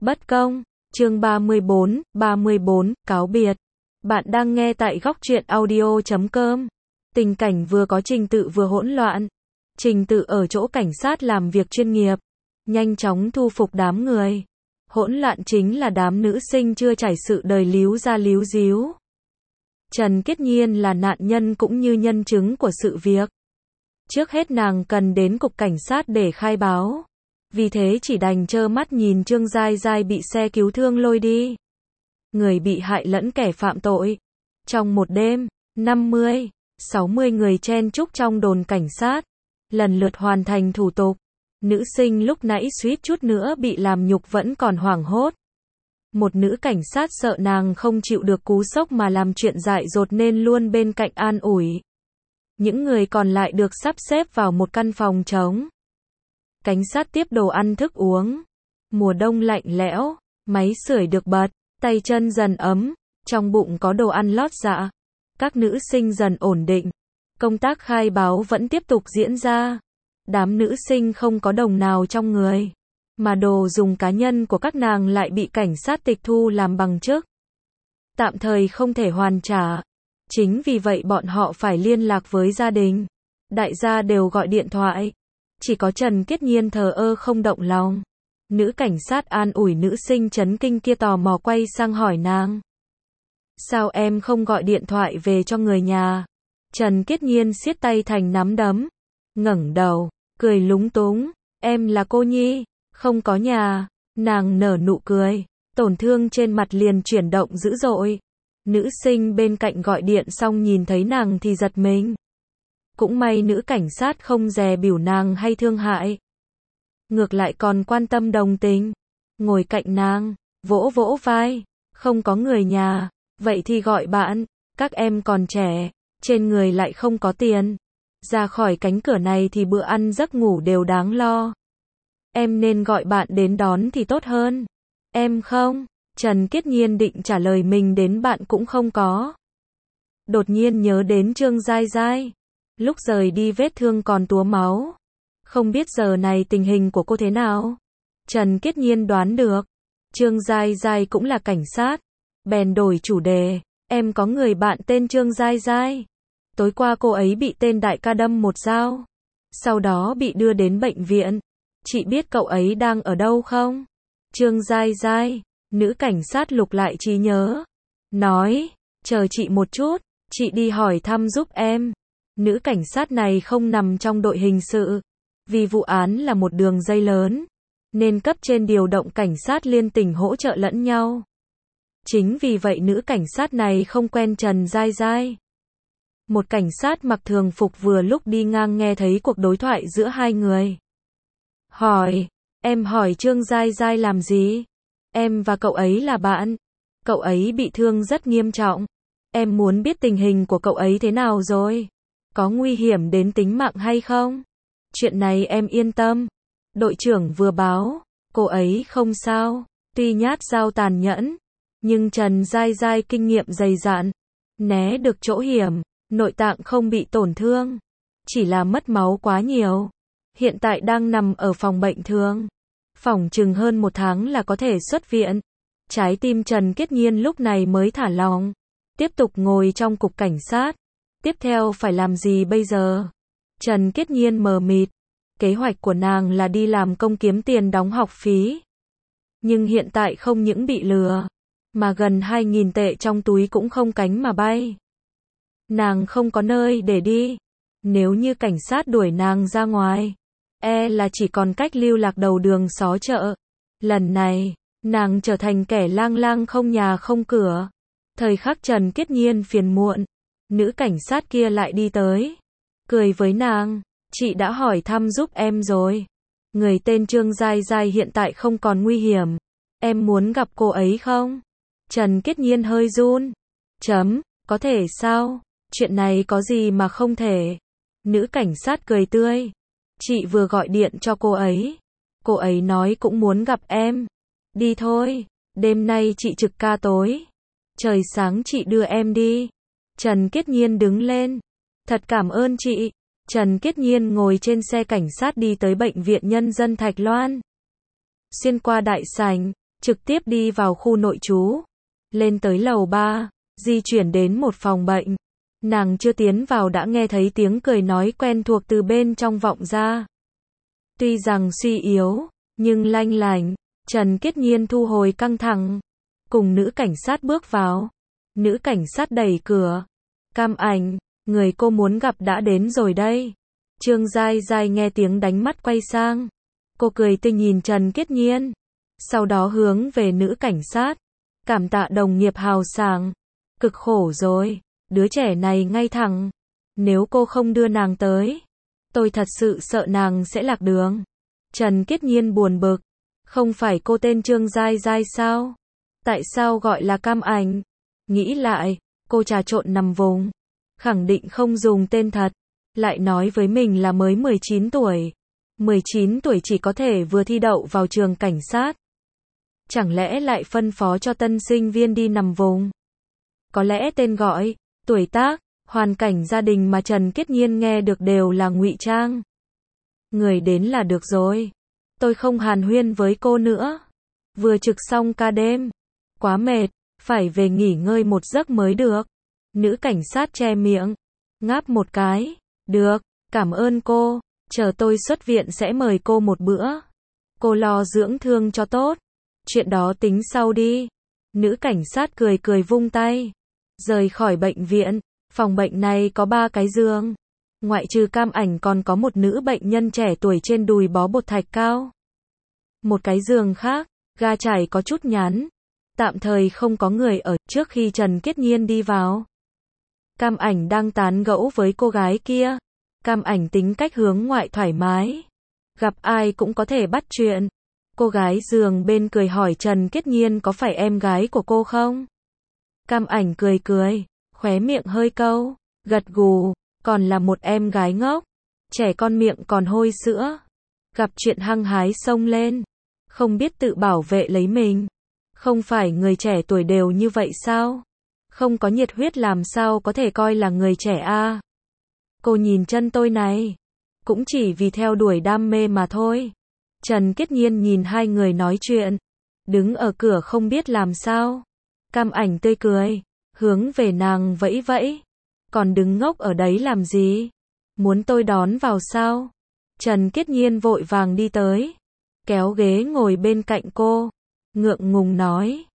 Bất công, chương 34, cáo biệt. Bạn đang nghe tại góc truyện audio.com. Tình cảnh vừa có trình tự vừa hỗn loạn. Trình tự ở chỗ cảnh sát làm việc chuyên nghiệp, nhanh chóng thu phục đám người. Hỗn loạn chính là đám nữ sinh chưa trải sự đời líu ra líu díu. Trần Kiết Nhiên là nạn nhân cũng như nhân chứng của sự việc. Trước hết nàng cần đến cục cảnh sát để khai báo. Vì thế chỉ đành trơ mắt nhìn Trương Giai Giai bị xe cứu thương lôi đi. Người bị hại lẫn kẻ phạm tội. Trong một đêm, 50, 60 người chen chúc trong đồn cảnh sát, lần lượt hoàn thành thủ tục. Nữ sinh lúc nãy suýt chút nữa bị làm nhục vẫn còn hoảng hốt. Một nữ cảnh sát sợ nàng không chịu được cú sốc mà làm chuyện dại dột nên luôn bên cạnh an ủi. Những người còn lại được sắp xếp vào một căn phòng trống. Cảnh sát tiếp đồ ăn thức uống. Mùa đông lạnh lẽo, máy sưởi được bật, tay chân dần ấm, trong bụng có đồ ăn lót dạ. Các nữ sinh dần ổn định. Công tác khai báo vẫn tiếp tục diễn ra. Đám nữ sinh không có đồng nào trong người, mà đồ dùng cá nhân của các nàng lại bị cảnh sát tịch thu làm bằng chứng. Tạm thời không thể hoàn trả. Chính vì vậy bọn họ phải liên lạc với gia đình. Đại gia đều gọi điện thoại. Chỉ có Trần Kiết Nhiên thờ ơ không động lòng. Nữ cảnh sát an ủi nữ sinh chấn kinh kia tò mò quay sang hỏi nàng. Sao em không gọi điện thoại về cho người nhà? Trần Kiết Nhiên siết tay thành nắm đấm. Ngẩng đầu, cười lúng túng. Em là cô Nhi, không có nhà. Nàng nở nụ cười. Tổn thương trên mặt liền chuyển động dữ dội. Nữ sinh bên cạnh gọi điện xong nhìn thấy nàng thì giật mình. Cũng may nữ cảnh sát không dè bỉu nàng hay thương hại. Ngược lại còn quan tâm đồng tình. Ngồi cạnh nàng, vỗ vỗ vai. Không có người nhà, vậy thì gọi bạn. Các em còn trẻ, trên người lại không có tiền. Ra khỏi cánh cửa này thì bữa ăn giấc ngủ đều đáng lo. Em nên gọi bạn đến đón thì tốt hơn. Em không. Trần Kiết Nhiên định trả lời mình đến bạn cũng không có. Đột nhiên nhớ đến Trương Giai Giai. Lúc rời đi vết thương còn túa máu. Không biết giờ này tình hình của cô thế nào? Trần Kiết Nhiên đoán được. Trương Giai Giai cũng là cảnh sát. Bèn đổi chủ đề. Em có người bạn tên Trương Giai Giai. Tối qua cô ấy bị tên đại ca đâm một dao. Sau đó bị đưa đến bệnh viện. Chị biết cậu ấy đang ở đâu không? Trương Giai Giai. Nữ cảnh sát lục lại trí nhớ. Nói, chờ chị một chút, chị đi hỏi thăm giúp em. Nữ cảnh sát này không nằm trong đội hình sự. Vì vụ án là một đường dây lớn, nên cấp trên điều động cảnh sát liên tỉnh hỗ trợ lẫn nhau. Chính vì vậy nữ cảnh sát này không quen Trần Giai Giai. Một cảnh sát mặc thường phục vừa lúc đi ngang nghe thấy cuộc đối thoại giữa hai người. Hỏi, em hỏi Trương Giai Giai làm gì? Em và cậu ấy là bạn. Cậu ấy bị thương rất nghiêm trọng. Em muốn biết tình hình của cậu ấy thế nào rồi? Có nguy hiểm đến tính mạng hay không? Chuyện này em yên tâm. Đội trưởng vừa báo, cô ấy không sao. Tuy nhát dao tàn nhẫn, nhưng Trần Giai Giai kinh nghiệm dày dạn. Né được chỗ hiểm, nội tạng không bị tổn thương. Chỉ là mất máu quá nhiều. Hiện tại đang nằm ở phòng bệnh thường. Phỏng chừng hơn 1 tháng là có thể xuất viện. Trái tim Trần Kiết Nhiên lúc này mới thả lỏng. Tiếp tục ngồi trong cục cảnh sát. Tiếp theo phải làm gì bây giờ? Trần Kiết Nhiên mờ mịt. Kế hoạch của nàng là đi làm công kiếm tiền đóng học phí. Nhưng hiện tại không những bị lừa, mà gần 2.000 tệ trong túi cũng không cánh mà bay. Nàng không có nơi để đi. Nếu như cảnh sát đuổi nàng ra ngoài, là chỉ còn cách lưu lạc đầu đường xó chợ. Lần này, nàng trở thành kẻ lang lang không nhà không cửa. Thời khắc Trần Kiết Nhiên phiền muộn, nữ cảnh sát kia lại đi tới. Cười với nàng, chị đã hỏi thăm giúp em rồi. Người tên Trương Giai Giai hiện tại không còn nguy hiểm. Em muốn gặp cô ấy không? Trần Kiết Nhiên hơi run. Có thể sao? Chuyện này có gì mà không thể? Nữ cảnh sát cười tươi. Chị vừa gọi điện cho cô ấy. Cô ấy nói cũng muốn gặp em. Đi thôi, đêm nay chị trực ca tối. Trời sáng chị đưa em đi. Trần Kiết Nhiên đứng lên. Thật cảm ơn chị. Trần Kiết Nhiên ngồi trên xe cảnh sát đi tới bệnh viện nhân dân Thạch Loan. Xuyên qua đại sảnh, trực tiếp đi vào khu nội trú. Lên tới lầu 3, di chuyển đến một phòng bệnh. Nàng chưa tiến vào đã nghe thấy tiếng cười nói quen thuộc từ bên trong vọng ra. Tuy rằng suy yếu, nhưng lanh lảnh. Trần Kiết Nhiên thu hồi căng thẳng, cùng nữ cảnh sát bước vào. Nữ cảnh sát đẩy cửa. Cam Ảnh, người cô muốn gặp đã đến rồi đây. Trương Giai Giai nghe tiếng đánh mắt quay sang. Cô cười tươi nhìn Trần Kiết Nhiên. Sau đó hướng về nữ cảnh sát. Cảm tạ đồng nghiệp hào sảng. Cực khổ rồi, đứa trẻ này ngay thẳng. Nếu cô không đưa nàng tới, tôi thật sự sợ nàng sẽ lạc đường. Trần Kiết Nhiên buồn bực. Không phải cô tên Trương Giai Giai sao? Tại sao gọi là Cam Ảnh? Nghĩ lại, cô trà trộn nằm vùng. Khẳng định không dùng tên thật. Lại nói với mình là mới 19 tuổi. 19 tuổi chỉ có thể vừa thi đậu vào trường cảnh sát. Chẳng lẽ lại phân phó cho tân sinh viên đi nằm vùng? Có lẽ tên gọi, tuổi tác, hoàn cảnh gia đình mà Trần Kiết Nhiên nghe được đều là ngụy trang. Người đến là được rồi. Tôi không hàn huyên với cô nữa. Vừa trực xong ca đêm. Quá mệt, phải về nghỉ ngơi một giấc mới được. Nữ cảnh sát che miệng. Ngáp một cái. Được, cảm ơn cô. Chờ tôi xuất viện sẽ mời cô một bữa. Cô lo dưỡng thương cho tốt. Chuyện đó tính sau đi. Nữ cảnh sát cười cười vung tay. Rời khỏi bệnh viện. Phòng bệnh này có 3 cái giường. Ngoại trừ Cam Ảnh còn có một nữ bệnh nhân trẻ tuổi trên đùi bó bột thạch cao. Một cái giường khác, ga trải có chút nhán. Tạm thời không có người ở. Trước khi Trần Kiết Nhiên đi vào, Cam Ảnh đang tán gẫu với cô gái kia. Cam Ảnh tính cách hướng ngoại thoải mái. Gặp ai cũng có thể bắt chuyện. Cô gái giường bên cười hỏi Trần Kiết Nhiên có phải em gái của cô không? Cam Ảnh cười cười, khóe miệng hơi câu, gật gù, còn là một em gái ngốc. Trẻ con miệng còn hôi sữa. Gặp chuyện hăng hái xông lên. Không biết tự bảo vệ lấy mình. Không phải người trẻ tuổi đều như vậy sao? Không có nhiệt huyết làm sao có thể coi là người trẻ a? Cô nhìn chân tôi này. Cũng chỉ vì theo đuổi đam mê mà thôi. Trần Kiết Nhiên nhìn hai người nói chuyện. Đứng ở cửa không biết làm sao. Cam Ảnh tươi cười. Hướng về nàng vẫy vẫy. Còn đứng ngốc ở đấy làm gì? Muốn tôi đón vào sao? Trần Kiết Nhiên vội vàng đi tới. Kéo ghế ngồi bên cạnh cô. Ngượng ngùng nói.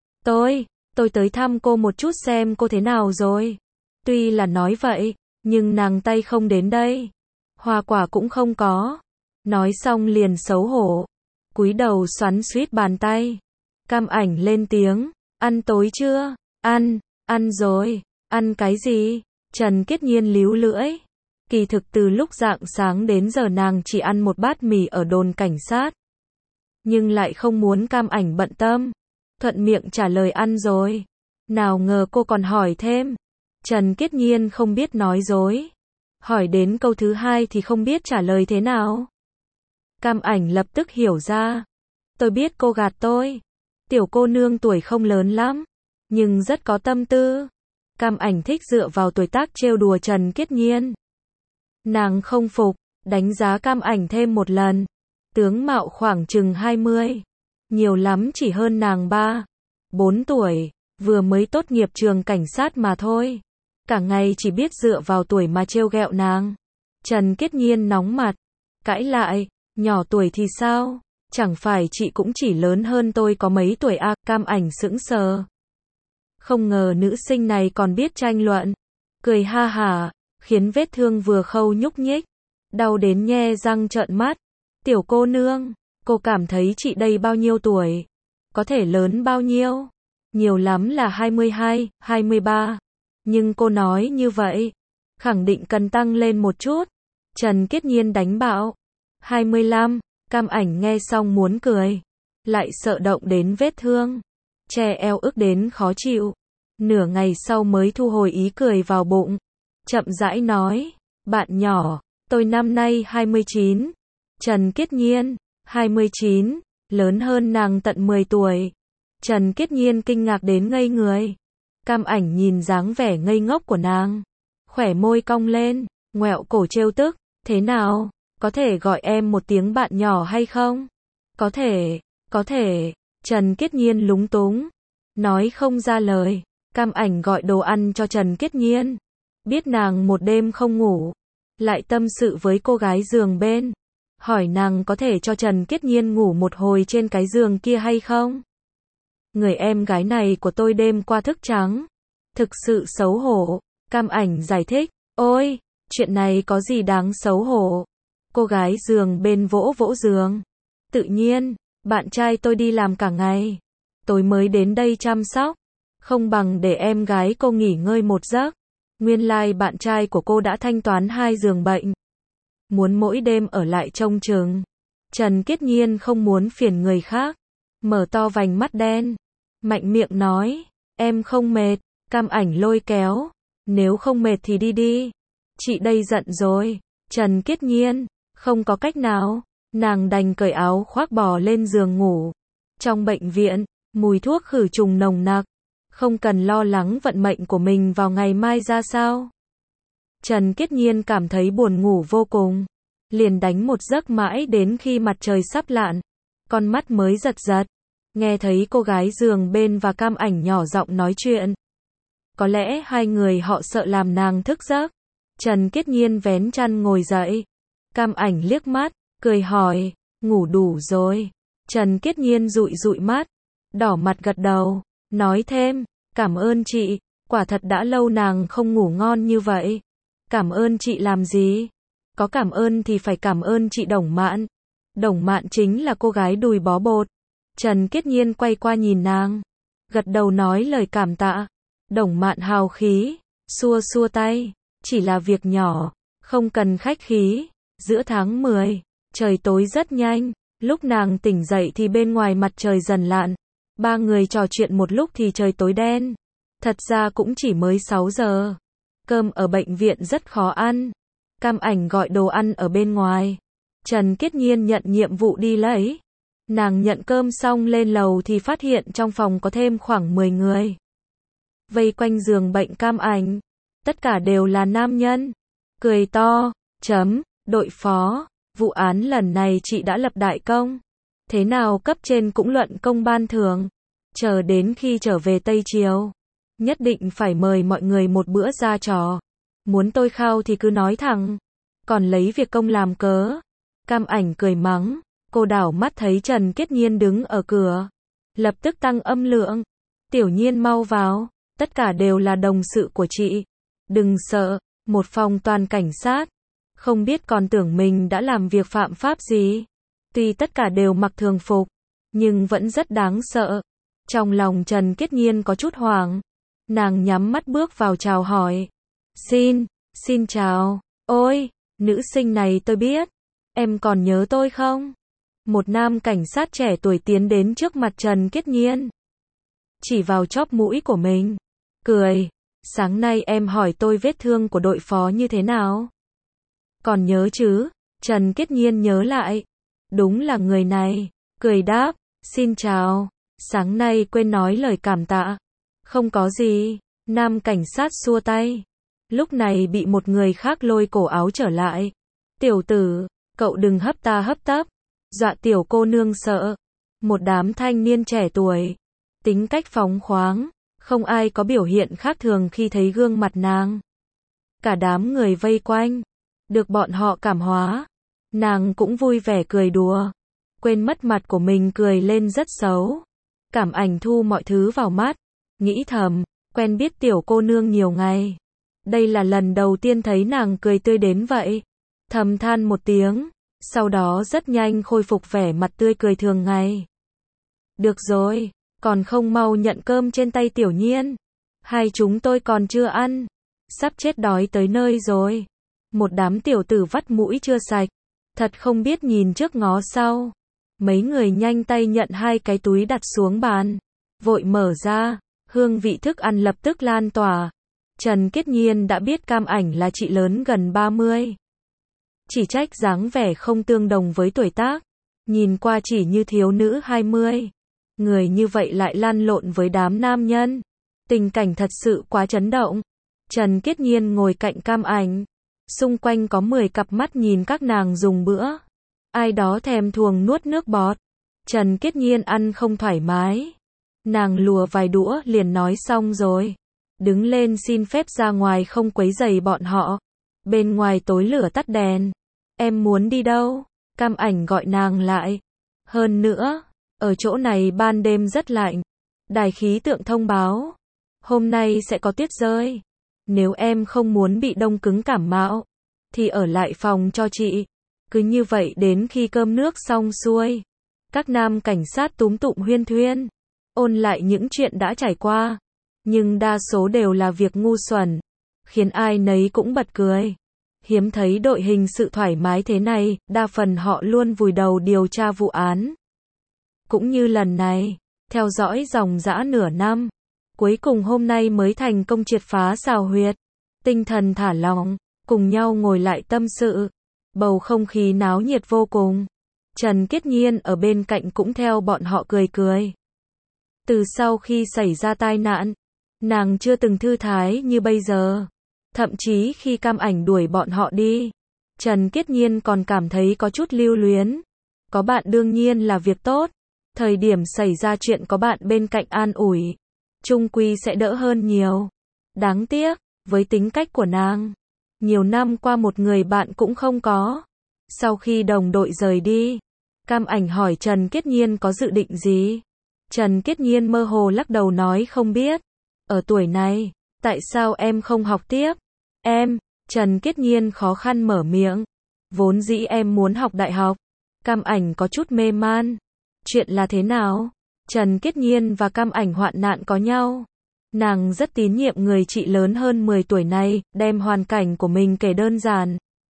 Tôi tới thăm cô một chút xem cô thế nào rồi. Tuy là nói vậy, nhưng nàng tay không đến đây. Hoa quả cũng không có. Nói xong liền xấu hổ. Cúi đầu xoắn xuýt bàn tay. Cam Ảnh lên tiếng. Ăn tối chưa? Ăn rồi. Ăn cái gì? Trần Kiết Nhiên líu lưỡi. Kỳ thực từ lúc rạng sáng đến giờ nàng chỉ ăn một bát mì ở đồn cảnh sát. Nhưng lại không muốn Cam Ảnh bận tâm. Thuận miệng trả lời ăn rồi. Nào ngờ cô còn hỏi thêm. Trần Kiết Nhiên không biết nói dối. Hỏi đến câu thứ hai thì không biết trả lời thế nào. Cam Ảnh lập tức hiểu ra. Tôi biết cô gạt tôi. Tiểu cô nương tuổi không lớn lắm, nhưng rất có tâm tư. Cam Ảnh thích dựa vào tuổi tác trêu đùa Trần Kiết Nhiên. Nàng không phục, đánh giá Cam Ảnh thêm một lần. Tướng mạo khoảng chừng 20. Nhiều lắm chỉ hơn nàng 3-4 tuổi. Vừa mới tốt nghiệp trường cảnh sát mà thôi. Cả ngày chỉ biết dựa vào tuổi mà trêu ghẹo nàng. Trần Kiết Nhiên nóng mặt. Cãi lại, nhỏ tuổi thì sao? Chẳng phải chị cũng chỉ lớn hơn tôi có mấy tuổi à? Cam Ảnh sững sờ. Không ngờ nữ sinh này còn biết tranh luận. Cười ha hả, khiến vết thương vừa khâu nhúc nhích. Đau đến nhe răng trợn mắt. Tiểu cô nương, cô cảm thấy chị đây bao nhiêu tuổi? Có thể lớn bao nhiêu? Nhiều lắm là 22, 23. Nhưng cô nói như vậy, khẳng định cần tăng lên một chút. Trần Kiết Nhiên đánh bạo. 25, Cam Ảnh nghe xong muốn cười. Lại sợ động đến vết thương. Che eo ức đến khó chịu. Nửa ngày sau mới thu hồi ý cười vào bụng. Chậm rãi nói, bạn nhỏ, tôi năm nay 29. Trần Kiết Nhiên, 29, lớn hơn nàng tận 10 tuổi. Trần Kiết Nhiên kinh ngạc đến ngây người. Cam Ảnh nhìn dáng vẻ ngây ngốc của nàng. Khỏe môi cong lên, ngoẹo cổ trêu tức. Thế nào, có thể gọi em một tiếng bạn nhỏ hay không? Có thể. Trần Kiết Nhiên lúng túng, nói không ra lời. Cam Ảnh gọi đồ ăn cho Trần Kiết Nhiên. Biết nàng một đêm không ngủ, lại tâm sự với cô gái giường bên, hỏi nàng có thể cho Trần Kiết Nhiên ngủ một hồi trên cái giường kia hay không. Người em gái này của tôi đêm qua thức trắng, thực sự xấu hổ. Cam Ảnh giải thích, ôi, chuyện này có gì đáng xấu hổ. Cô gái giường bên vỗ vỗ giường. Tự nhiên, bạn trai tôi đi làm cả ngày, tôi mới đến đây chăm sóc, không bằng để em gái cô nghỉ ngơi một giấc. Nguyên lai bạn trai của cô đã thanh toán 2 giường bệnh, muốn mỗi đêm ở lại trông chừng. Trần Kiết Nhiên không muốn phiền người khác, mở to vành mắt đen, mạnh miệng nói, em không mệt. Cam Ảnh lôi kéo, nếu không mệt thì đi đi, chị đây giận rồi. Trần Kiết Nhiên, không có cách nào, nàng đành cởi áo khoác bò lên giường ngủ. Trong bệnh viện, mùi thuốc khử trùng nồng nặc, không cần lo lắng vận mệnh của mình vào ngày mai ra sao. Trần Kiết Nhiên cảm thấy buồn ngủ vô cùng, liền đánh một giấc mãi đến khi mặt trời sắp lặn, con mắt mới giật giật, nghe thấy cô gái giường bên và Cam Ảnh nhỏ giọng nói chuyện. Có lẽ hai người họ sợ làm nàng thức giấc. Trần Kiết Nhiên vén chăn ngồi dậy. Cam Ảnh liếc mắt, cười hỏi, ngủ đủ rồi. Trần Kiết Nhiên dụi dụi mắt, đỏ mặt gật đầu, nói thêm, cảm ơn chị, quả thật đã lâu nàng không ngủ ngon như vậy. Cảm ơn chị làm gì? Có cảm ơn thì phải cảm ơn chị Đồng Mạn. Đồng Mạn chính là cô gái đùi bó bột. Trần Kiết Nhiên quay qua nhìn nàng, gật đầu nói lời cảm tạ. Đồng Mạn hào khí, xua xua tay, chỉ là việc nhỏ, không cần khách khí. Giữa tháng 10, trời tối rất nhanh, lúc nàng tỉnh dậy thì bên ngoài mặt trời dần lặn. Ba người trò chuyện một lúc thì trời tối đen. Thật ra cũng chỉ mới 6 giờ. Cơm ở bệnh viện rất khó ăn. Cam Ảnh gọi đồ ăn ở bên ngoài. Trần Kiết Nhiên nhận nhiệm vụ đi lấy. Nàng nhận cơm xong lên lầu thì phát hiện trong phòng có thêm khoảng 10 người. Vây quanh giường bệnh Cam Ảnh. Tất cả đều là nam nhân. Cười to, đội phó, vụ án lần này chị đã lập đại công. Thế nào cấp trên cũng luận công ban thưởng. Chờ đến khi trở về Tây Triều, nhất định phải mời mọi người một bữa ra trò. Muốn tôi khao thì cứ nói thẳng, còn lấy việc công làm cớ. Cam Ảnh cười mắng, cô đảo mắt thấy Trần Kiết Nhiên đứng ở cửa, lập tức tăng âm lượng. Tiểu Nhiên mau vào, tất cả đều là đồng sự của chị. Đừng sợ, một phòng toàn cảnh sát, không biết còn tưởng mình đã làm việc phạm pháp gì. Tuy tất cả đều mặc thường phục, nhưng vẫn rất đáng sợ. Trong lòng Trần Kiết Nhiên có chút hoảng. Nàng nhắm mắt bước vào chào hỏi. Xin chào. Ôi, nữ sinh này tôi biết. Em còn nhớ tôi không? Một nam cảnh sát trẻ tuổi tiến đến trước mặt Trần Kiết Nhiên, chỉ vào chóp mũi của mình, cười. Sáng nay em hỏi tôi vết thương của đội phó như thế nào? Còn nhớ chứ? Trần Kiết Nhiên nhớ lại. Đúng là người này. Cười đáp, xin chào. Sáng nay quên nói lời cảm tạ. Không có gì. Nam cảnh sát xua tay. Lúc này bị một người khác lôi cổ áo trở lại. Tiểu tử, cậu đừng hấp ta hấp tấp. Dọa tiểu cô nương sợ. Một đám thanh niên trẻ tuổi, tính cách phóng khoáng, không ai có biểu hiện khác thường khi thấy gương mặt nàng. Cả đám người vây quanh, được bọn họ cảm hóa. Nàng cũng vui vẻ cười đùa, quên mất mặt của mình cười lên rất xấu. Cảm Ảnh thu mọi thứ vào mắt, nghĩ thầm, quen biết tiểu cô nương nhiều ngày. Đây là lần đầu tiên thấy nàng cười tươi đến vậy. Thầm than một tiếng, sau đó rất nhanh khôi phục vẻ mặt tươi cười thường ngày. Được rồi, còn không mau nhận cơm trên tay Tiểu Nhiên. Hai chúng tôi còn chưa ăn, sắp chết đói tới nơi rồi. Một đám tiểu tử vắt mũi chưa sạch, thật không biết nhìn trước ngó sau. Mấy người nhanh tay nhận 2 cái túi đặt xuống bàn, vội mở ra, hương vị thức ăn lập tức lan tỏa. Trần Kiết Nhiên đã biết Cam Ảnh là chị lớn gần 30. Chỉ trách dáng vẻ không tương đồng với tuổi tác, nhìn qua chỉ như thiếu nữ 20. Người như vậy lại lăn lộn với đám nam nhân. Tình cảnh thật sự quá chấn động. Trần Kiết Nhiên ngồi cạnh Cam Ảnh. Xung quanh có 10 cặp mắt nhìn các nàng dùng bữa. Ai đó thèm thuồng nuốt nước bọt. Trần Kiết Nhiên ăn không thoải mái. Nàng lùa vài đũa liền nói xong rồi. Đứng lên xin phép ra ngoài không quấy rầy bọn họ. Bên ngoài tối lửa tắt đèn. Em muốn đi đâu? Cam Ảnh gọi nàng lại. Hơn nữa, ở chỗ này ban đêm rất lạnh. Đài khí tượng thông báo. Hôm nay sẽ có tuyết rơi. Nếu em không muốn bị đông cứng cảm mạo, thì ở lại phòng cho chị. Cứ như vậy đến khi cơm nước xong xuôi. Các nam cảnh sát túm tụm huyên thuyên. Ôn lại những chuyện đã trải qua. Nhưng đa số đều là việc ngu xuẩn. Khiến ai nấy cũng bật cười. Hiếm thấy đội hình sự thoải mái thế này, đa phần họ luôn vùi đầu điều tra vụ án. Cũng như lần này, theo dõi dòng dã nửa năm. Cuối cùng hôm nay mới thành công triệt phá xào huyệt. Tinh thần thả lỏng, cùng nhau ngồi lại tâm sự. Bầu không khí náo nhiệt vô cùng. Trần Kiết Nhiên ở bên cạnh cũng theo bọn họ cười cười. Từ sau khi xảy ra tai nạn, nàng chưa từng thư thái như bây giờ. Thậm chí khi Cam Ảnh đuổi bọn họ đi, Trần Kiết Nhiên còn cảm thấy có chút lưu luyến. Có bạn đương nhiên là việc tốt. Thời điểm xảy ra chuyện có bạn bên cạnh an ủi, chung quy sẽ đỡ hơn nhiều. Đáng tiếc, với tính cách của nàng, nhiều năm qua một người bạn cũng không có. Sau khi đồng đội rời đi, Cam Ảnh hỏi Trần Kiết Nhiên có dự định gì. Trần Kiết Nhiên mơ hồ lắc đầu nói không biết. Ở tuổi này, tại sao em không học tiếp? Trần Kiết Nhiên khó khăn mở miệng. Vốn dĩ em muốn học đại học. Cam Ảnh có chút mê man. Chuyện là thế nào? Trần Kiết Nhiên và Cam Ảnh hoạn nạn có nhau. Nàng rất tín nhiệm người chị lớn hơn 10 tuổi này, đem hoàn cảnh của mình kể đơn giản.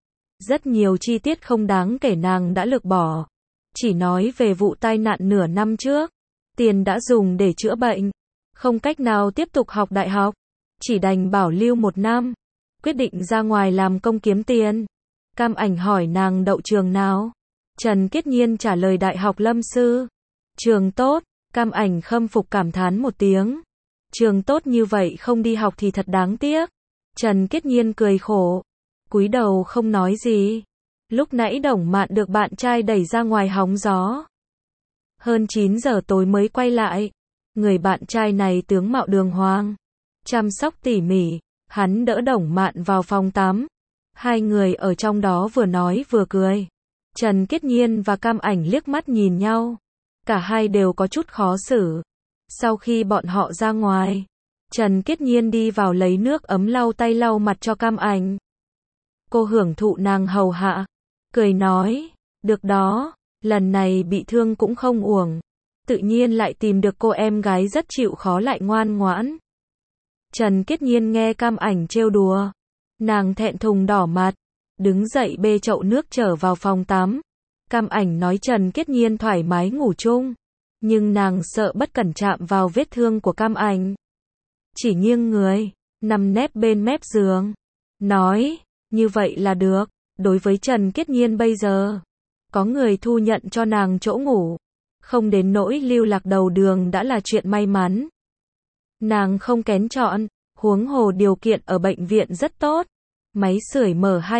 Rất nhiều chi tiết không đáng kể nàng đã lược bỏ. Chỉ nói về vụ tai nạn nửa năm trước. Tiền đã dùng để chữa bệnh. Không cách nào tiếp tục học đại học. Chỉ đành bảo lưu 1 năm. Quyết định ra ngoài làm công kiếm tiền. Cam Ảnh hỏi nàng đậu trường nào. Trần Kiết Nhiên trả lời Đại học Lâm Sư. Trường tốt. Cam Ảnh khâm phục cảm thán một tiếng. Trường tốt như vậy không đi học thì thật đáng tiếc. Trần Kiết Nhiên cười khổ. Cúi đầu không nói gì. Lúc nãy Đồng Mạn được bạn trai đẩy ra ngoài hóng gió. Hơn 9 giờ tối mới quay lại. Người bạn trai này tướng mạo đường hoàng. Chăm sóc tỉ mỉ. Hắn đỡ Đồng Mạn vào phòng tắm. Hai người ở trong đó vừa nói vừa cười. Trần Kiết Nhiên và Cam Ảnh liếc mắt nhìn nhau. Cả hai đều có chút khó xử. Sau khi bọn họ ra ngoài, Trần Kiết Nhiên đi vào lấy nước ấm lau tay lau mặt cho Cam Ảnh. Cô hưởng thụ nàng hầu hạ. Cười nói, được đó, lần này bị thương cũng không uổng. Tự nhiên lại tìm được cô em gái rất chịu khó lại ngoan ngoãn. Trần Kiết Nhiên nghe Cam Ảnh trêu đùa. Nàng thẹn thùng đỏ mặt. Đứng dậy bê chậu nước trở vào phòng tắm. Cam Ảnh nói Trần Kiết Nhiên thoải mái ngủ chung. Nhưng nàng sợ bất cẩn chạm vào vết thương của Cam Ảnh. Chỉ nghiêng người, nằm nép bên mép giường. Nói, như vậy là được. Đối với Trần Kiết Nhiên bây giờ, có người thu nhận cho nàng chỗ ngủ. Không đến nỗi lưu lạc đầu đường đã là chuyện may mắn. Nàng không kén chọn, huống hồ điều kiện ở bệnh viện rất tốt. Máy sưởi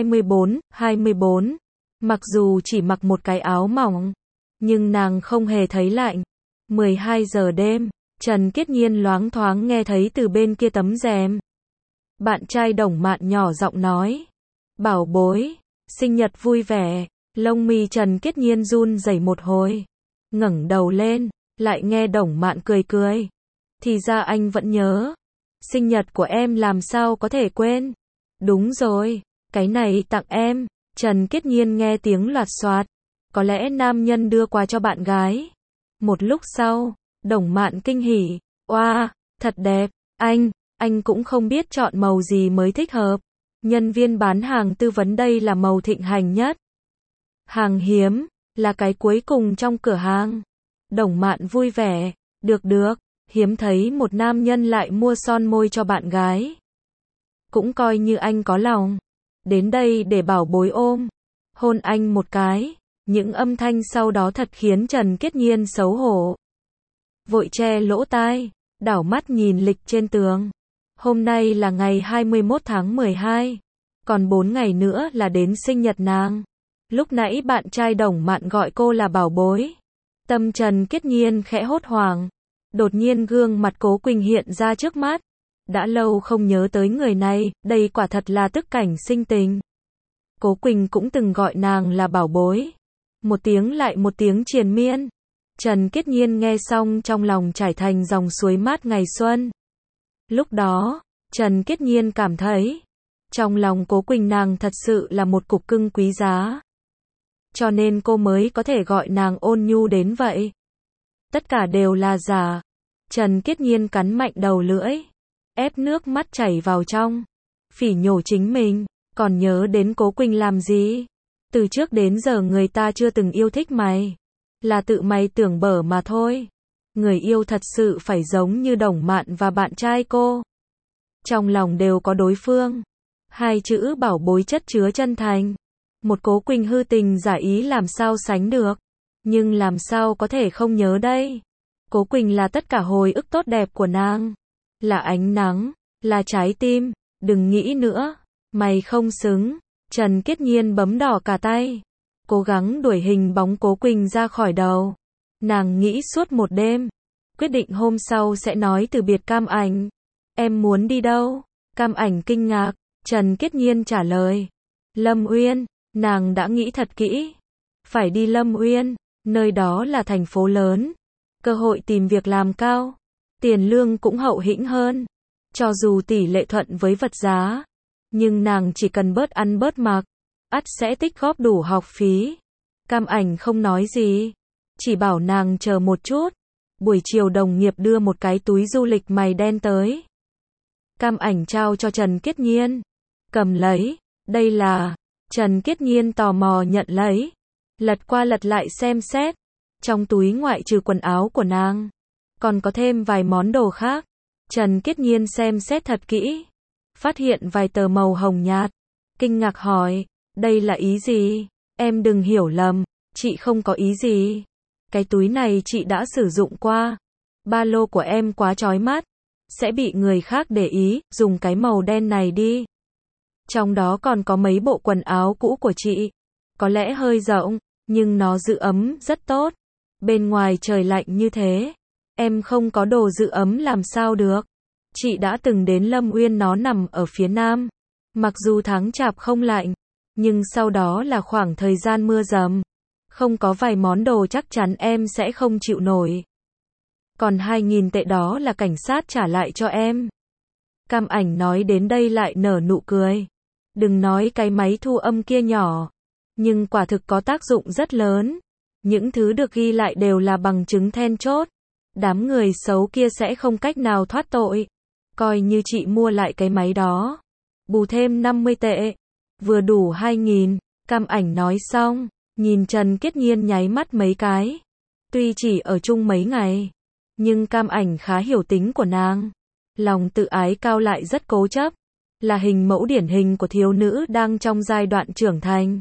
M24. Mặc dù chỉ mặc một cái áo mỏng, nhưng nàng không hề thấy lạnh. 12 giờ đêm, Trần Kiết Nhiên loáng thoáng nghe thấy từ bên kia tấm rèm. Bạn trai Đồng Mạn nhỏ giọng nói. Bảo bối, sinh nhật vui vẻ. Lông mi Trần Kiết Nhiên run rẩy một hồi. Ngẩng đầu lên, lại nghe Đồng Mạn cười cười. Thì ra anh vẫn nhớ. Sinh nhật của em làm sao có thể quên. Đúng rồi, cái này tặng em. Trần Kiết Nhiên nghe tiếng loạt soạt. Có lẽ nam nhân đưa quà cho bạn gái. Một lúc sau, Đồng Mạn kinh hỉ. Oa, thật đẹp. Anh cũng không biết chọn màu gì mới thích hợp. Nhân viên bán hàng tư vấn đây là màu thịnh hành nhất. Hàng hiếm, là cái cuối cùng trong cửa hàng. Đồng Mạn vui vẻ. Được, hiếm thấy một nam nhân lại mua son môi cho bạn gái. Cũng coi như anh có lòng. Đến đây để bảo bối ôm. Hôn anh một cái. Những âm thanh sau đó thật khiến Trần Kiết Nhiên xấu hổ. Vội che lỗ tai, đảo mắt nhìn lịch trên tường. Hôm nay là ngày 21 tháng 12. Còn 4 ngày nữa là đến sinh nhật nàng. Lúc nãy bạn trai Đồng Mạn gọi cô là bảo bối. Tâm Trần Kiết Nhiên khẽ hốt hoảng. Đột nhiên gương mặt Cố Quỳnh hiện ra trước mắt. Đã lâu không nhớ tới người này, đây quả thật là tức cảnh sinh tình. Cố Quỳnh cũng từng gọi nàng là bảo bối. Một tiếng lại một tiếng triền miên. Trần Kiết Nhiên nghe xong trong lòng chảy thành dòng suối mát ngày xuân. Lúc đó, Trần Kiết Nhiên cảm thấy, trong lòng Cố Quỳnh nàng thật sự là một cục cưng quý giá. Cho nên cô mới có thể gọi nàng ôn nhu đến vậy. Tất cả đều là giả. Trần Kiết Nhiên cắn mạnh đầu lưỡi, ép nước mắt chảy vào trong, phỉ nhổ chính mình, còn nhớ đến Cố Quỳnh làm gì? Từ trước đến giờ người ta chưa từng yêu thích mày, là tự mày tưởng bở mà thôi. Người yêu thật sự phải giống như Đồng Mạn và bạn trai cô. Trong lòng đều có đối phương. Hai chữ bảo bối chất chứa chân thành. Một Cố Quỳnh hư tình giả ý làm sao sánh được. Nhưng làm sao có thể không nhớ đây. Cố Quỳnh là tất cả hồi ức tốt đẹp của nàng. Là ánh nắng, là trái tim, đừng nghĩ nữa. Mày không xứng. Trần Kiết Nhiên bấm đỏ cả tay. Cố gắng đuổi hình bóng Cố Quỳnh ra khỏi đầu. Nàng nghĩ suốt một đêm. Quyết định hôm sau sẽ nói từ biệt Cam Ảnh. Em muốn đi đâu? Cam Ảnh kinh ngạc. Trần Kiết Nhiên trả lời. Lâm Uyên. Nàng đã nghĩ thật kỹ. Phải đi Lâm Uyên. Nơi đó là thành phố lớn. Cơ hội tìm việc làm cao. Tiền lương cũng hậu hĩnh hơn. Cho dù tỷ lệ thuận với vật giá. Nhưng nàng chỉ cần bớt ăn bớt mặc. Ắt sẽ tích góp đủ học phí. Cam Ảnh không nói gì. Chỉ bảo nàng chờ một chút. Buổi chiều đồng nghiệp đưa một cái túi du lịch mày đen tới. Cam Ảnh trao cho Trần Kiết Nhiên. Cầm lấy. Đây là... Trần Kiết Nhiên tò mò nhận lấy. Lật qua lật lại xem xét. Trong túi ngoại trừ quần áo của nàng, còn có thêm vài món đồ khác. Trần Kiết Nhiên xem xét thật kỹ. Phát hiện vài tờ màu hồng nhạt. Kinh ngạc hỏi. Đây là ý gì? Em đừng hiểu lầm. Chị không có ý gì. Cái túi này chị đã sử dụng qua. Ba lô của em quá chói mắt. Sẽ bị người khác để ý. Dùng cái màu đen này đi. Trong đó còn có mấy bộ quần áo cũ của chị. Có lẽ hơi rộng, nhưng nó giữ ấm rất tốt. Bên ngoài trời lạnh như thế. Em không có đồ giữ ấm làm sao được. Chị đã từng đến Lâm Uyên, nó nằm ở phía nam. Mặc dù tháng chạp không lạnh, nhưng sau đó là khoảng thời gian mưa dầm. Không có vài món đồ chắc chắn em sẽ không chịu nổi. Còn 2.000 tệ đó là cảnh sát trả lại cho em. Cam Ảnh nói đến đây lại nở nụ cười. Đừng nói cái máy thu âm kia nhỏ, nhưng quả thực có tác dụng rất lớn. Những thứ được ghi lại đều là bằng chứng then chốt. Đám người xấu kia sẽ không cách nào thoát tội. Coi như chị mua lại cái máy đó, bù thêm 50 tệ, vừa đủ 2.000. Cam Ảnh nói xong, nhìn Trần Kiết Nhiên nháy mắt mấy cái. Tuy chỉ ở chung mấy ngày, nhưng Cam Ảnh khá hiểu tính của nàng. Lòng tự ái cao lại rất cố chấp. Là hình mẫu điển hình của thiếu nữ đang trong giai đoạn trưởng thành.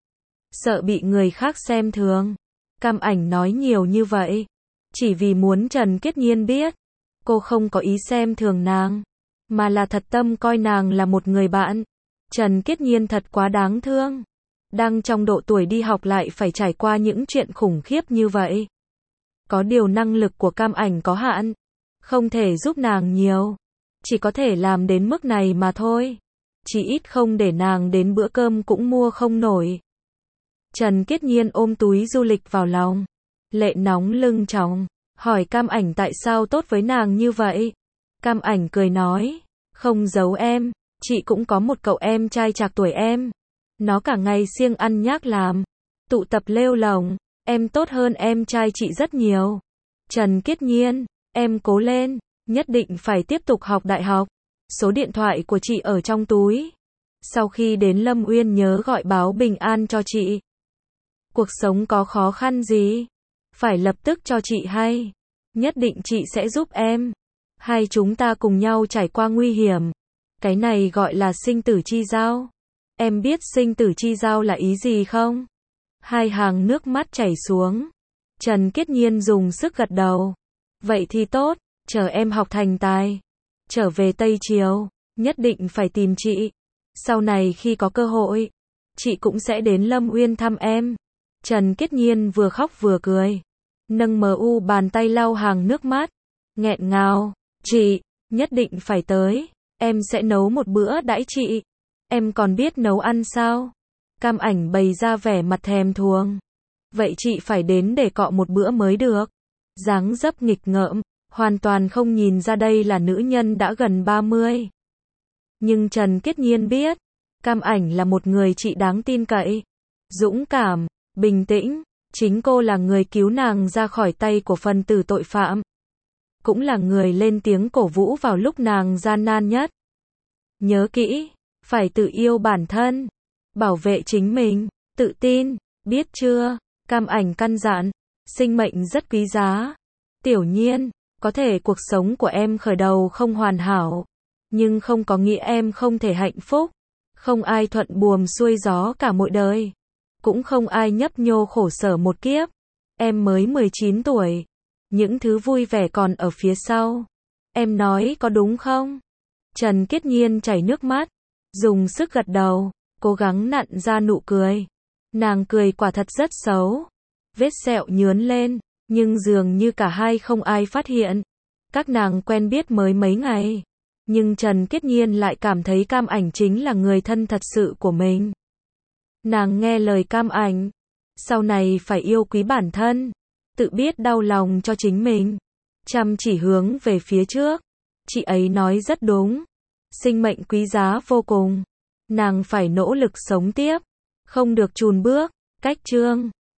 Sợ bị người khác xem thường. Cam Ảnh nói nhiều như vậy, chỉ vì muốn Trần Kiết Nhiên biết, cô không có ý xem thường nàng, mà là thật tâm coi nàng là một người bạn. Trần Kiết Nhiên thật quá đáng thương. Đang trong độ tuổi đi học lại phải trải qua những chuyện khủng khiếp như vậy. Có điều năng lực của Cam Ảnh có hạn, không thể giúp nàng nhiều. Chỉ có thể làm đến mức này mà thôi. Chỉ ít không để nàng đến bữa cơm cũng mua không nổi. Trần Kiết Nhiên ôm túi du lịch vào lòng. Lệ nóng lưng tròng. Hỏi Cam Ảnh tại sao tốt với nàng như vậy. Cam Ảnh cười nói. Không giấu em. Chị cũng có một cậu em trai trạc tuổi em. Nó cả ngày siêng ăn nhác làm. Tụ tập lêu lồng. Em tốt hơn em trai chị rất nhiều. Trần Kiết Nhiên. Em cố lên. Nhất định phải tiếp tục học đại học. Số điện thoại của chị ở trong túi. Sau khi đến Lâm Uyên nhớ gọi báo bình an cho chị. Cuộc sống có khó khăn gì? Phải lập tức cho chị hay. Nhất định chị sẽ giúp em. Hai chúng ta cùng nhau trải qua nguy hiểm. Cái này gọi là sinh tử chi giao. Em biết sinh tử chi giao là ý gì không? Hai hàng nước mắt chảy xuống. Trần Kiết Nhiên dùng sức gật đầu. Vậy thì tốt. Chờ em học thành tài, trở về Tây Triều, nhất định phải tìm chị. Sau này khi có cơ hội, chị cũng sẽ đến Lâm Uyên thăm em. Trần Kiết Nhiên vừa khóc vừa cười. nâng bàn tay lau hàng nước mắt, nghẹn ngào, chị, nhất định phải tới, em sẽ nấu một bữa đãi chị, em còn biết nấu ăn sao? Cam Ảnh bày ra vẻ mặt thèm thuồng. Vậy chị phải đến để cọ một bữa mới được. Dáng dấp nghịch ngợm, hoàn toàn không nhìn ra đây là nữ nhân đã gần 30. Nhưng Trần Kiết Nhiên biết, Cam Ảnh là một người chị đáng tin cậy, dũng cảm, bình tĩnh, chính cô là người cứu nàng ra khỏi tay của phần tử tội phạm. Cũng là người lên tiếng cổ vũ vào lúc nàng gian nan nhất. Nhớ kỹ, phải tự yêu bản thân, bảo vệ chính mình, tự tin, biết chưa? Cam Ảnh căn dặn, sinh mệnh rất quý giá. Tiểu Nhiên, có thể cuộc sống của em khởi đầu không hoàn hảo, nhưng không có nghĩa em không thể hạnh phúc. Không ai thuận buồm xuôi gió cả mỗi đời, cũng không ai nhấp nhô khổ sở một kiếp. Em mới 19 tuổi, những thứ vui vẻ còn ở phía sau. Em nói có đúng không? Trần Kiết Nhiên chảy nước mắt, dùng sức gật đầu, cố gắng nặn ra nụ cười. Nàng cười quả thật rất xấu. Vết sẹo nhướn lên, nhưng dường như cả hai không ai phát hiện. Các nàng quen biết mới mấy ngày, nhưng Trần Kiết Nhiên lại cảm thấy Cam Ảnh chính là người thân thật sự của mình. Nàng nghe lời Cam Ảnh, sau này phải yêu quý bản thân, tự biết đau lòng cho chính mình, chăm chỉ hướng về phía trước. Chị ấy nói rất đúng, sinh mệnh quý giá vô cùng, nàng phải nỗ lực sống tiếp, không được chùn bước, cách chương.